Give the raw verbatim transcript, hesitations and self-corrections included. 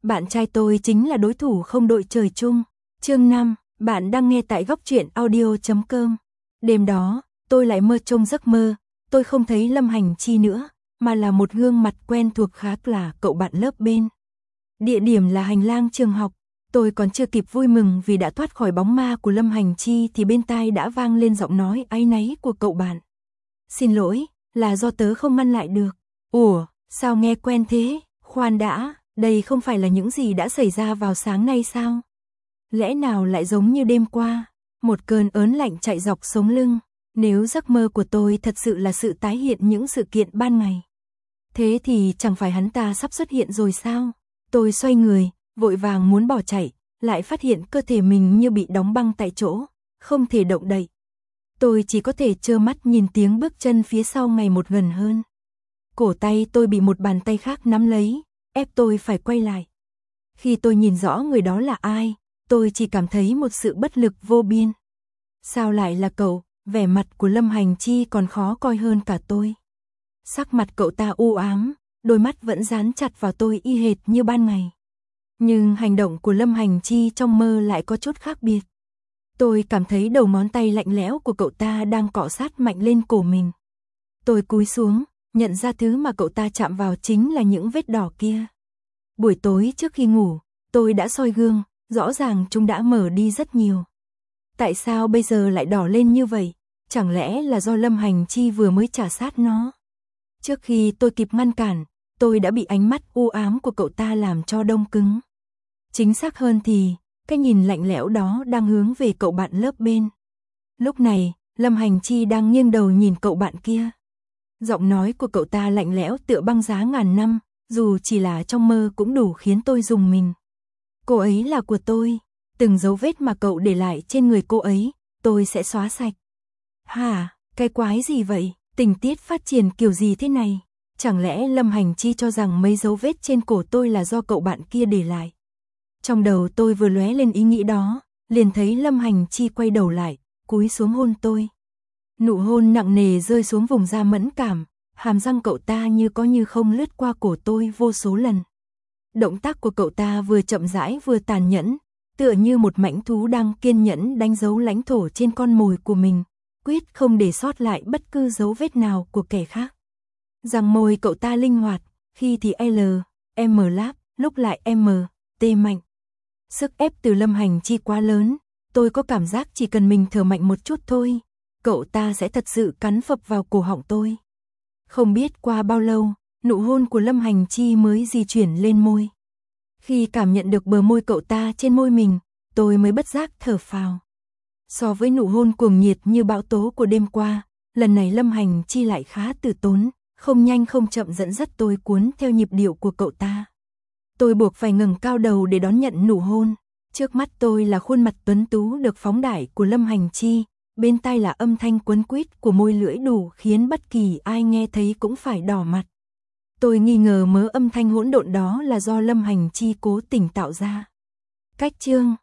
bạn trai tôi chính là đối thủ không đội trời chung. Chương năm, bạn đang nghe tại góc truyện audio chấm com. Đêm đó, tôi lại mơ trong giấc mơ, tôi không thấy Lâm Hành Chi nữa, mà là một gương mặt quen thuộc khác là cậu bạn lớp bên. Địa điểm là hành lang trường học, tôi còn chưa kịp vui mừng vì đã thoát khỏi bóng ma của Lâm Hành Chi thì bên tai đã vang lên giọng nói áy náy của cậu bạn. Xin lỗi, là do tớ không ngăn lại được. Ủa, sao nghe quen thế? Khoan đã, đây không phải là những gì đã xảy ra vào sáng nay sao? Lẽ nào lại giống như đêm qua? Một cơn ớn lạnh chạy dọc sống lưng. Nếu giấc mơ của tôi thật sự là sự tái hiện những sự kiện ban ngày, thế thì chẳng phải hắn ta sắp xuất hiện rồi sao? Tôi xoay người, vội vàng muốn bỏ chạy, lại phát hiện cơ thể mình như bị đóng băng tại chỗ, không thể động đậy. Tôi chỉ có thể trơ mắt nhìn tiếng bước chân phía sau ngày một gần hơn. Cổ tay tôi bị một bàn tay khác nắm lấy, ép tôi phải quay lại. Khi tôi nhìn rõ người đó là ai, tôi chỉ cảm thấy một sự bất lực vô biên. Sao lại là cậu? Vẻ mặt của Lâm Hành Chi còn khó coi hơn cả tôi. Sắc mặt cậu ta u ám, đôi mắt vẫn dán chặt vào tôi y hệt như ban ngày. Nhưng hành động của Lâm Hành Chi trong mơ lại có chút khác biệt. Tôi cảm thấy đầu ngón tay lạnh lẽo của cậu ta đang cọ sát mạnh lên cổ mình. Tôi cúi xuống, nhận ra thứ mà cậu ta chạm vào chính là những vết đỏ kia. Buổi tối trước khi ngủ, tôi đã soi gương, rõ ràng chúng đã mở đi rất nhiều. Tại sao bây giờ lại đỏ lên như vậy? Chẳng lẽ là do Lâm Hành Chi vừa mới trả sát nó? Trước khi tôi kịp ngăn cản, tôi đã bị ánh mắt u ám của cậu ta làm cho đông cứng. Chính xác hơn thì, cái nhìn lạnh lẽo đó đang hướng về cậu bạn lớp bên. Lúc này, Lâm Hành Chi đang nghiêng đầu nhìn cậu bạn kia. Giọng nói của cậu ta lạnh lẽo tựa băng giá ngàn năm, dù chỉ là trong mơ cũng đủ khiến tôi rùng mình. Cô ấy là của tôi. Từng dấu vết mà cậu để lại trên người cô ấy, tôi sẽ xóa sạch. Hả, cái quái gì vậy? Tình tiết phát triển kiểu gì thế này? Chẳng lẽ Lâm Hành Chi cho rằng mấy dấu vết trên cổ tôi là do cậu bạn kia để lại? Trong đầu tôi vừa lóe lên ý nghĩ đó, liền thấy Lâm Hành Chi quay đầu lại, cúi xuống hôn tôi. Nụ hôn nặng nề rơi xuống vùng da mẫn cảm, hàm răng cậu ta như có như không lướt qua cổ tôi vô số lần. Động tác của cậu ta vừa chậm rãi vừa tàn nhẫn, tựa như một mãnh thú đang kiên nhẫn đánh dấu lãnh thổ trên con mồi của mình, quyết không để sót lại bất cứ dấu vết nào của kẻ khác. Răng môi cậu ta linh hoạt, khi thì L, M láp, lúc lại M, T mạnh. Sức ép từ Lâm Hành Chi quá lớn, tôi có cảm giác chỉ cần mình thở mạnh một chút thôi, cậu ta sẽ thật sự cắn phập vào cổ họng tôi. Không biết qua bao lâu, nụ hôn của Lâm Hành Chi mới di chuyển lên môi. Khi cảm nhận được bờ môi cậu ta trên môi mình, tôi mới bất giác thở phào. So với nụ hôn cuồng nhiệt như bão tố của đêm qua, lần này Lâm Hành Chi lại khá từ tốn, không nhanh không chậm dẫn dắt tôi cuốn theo nhịp điệu của cậu ta. Tôi buộc phải ngẩng cao đầu để đón nhận nụ hôn. Trước mắt tôi là khuôn mặt tuấn tú được phóng đại của Lâm Hành Chi, bên tai là âm thanh quấn quýt của môi lưỡi đủ khiến bất kỳ ai nghe thấy cũng phải đỏ mặt. Tôi nghi ngờ mớ âm thanh hỗn độn đó là do Lâm Hành Chi cố tình tạo ra. Cách chương